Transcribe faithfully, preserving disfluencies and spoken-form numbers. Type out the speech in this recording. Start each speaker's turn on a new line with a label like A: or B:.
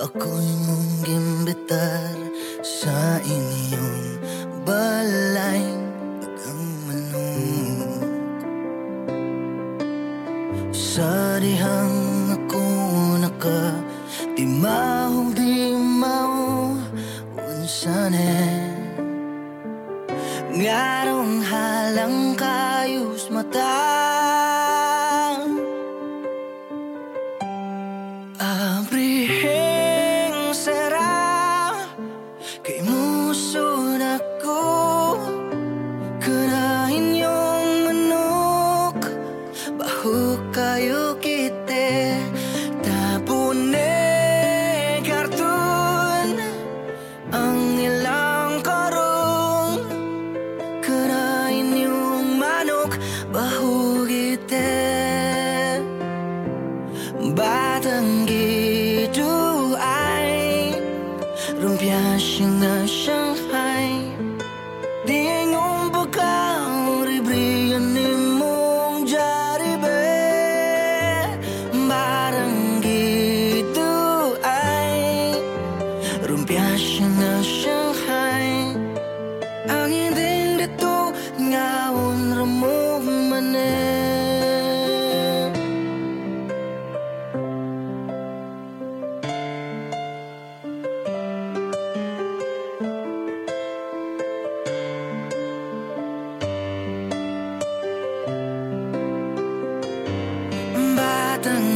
A: Ako'y mong gimbitar sa inyong balay ang manok. Sa dihang ako naka di mahog di mao unsanen ngarong halang kayos mata. Abrihing sara kay musun ako kanahin yung manok baho kayo kite tapone karton ang ilang karong kanahin yung manok baho kite batang gitu ay rumpia siyang na Shanghai di ngumpakaw ribriyan ni mong jaribe batang gitu ay rumpia siyang na Shanghai ang hindi dito ngawon ramong manen. Batang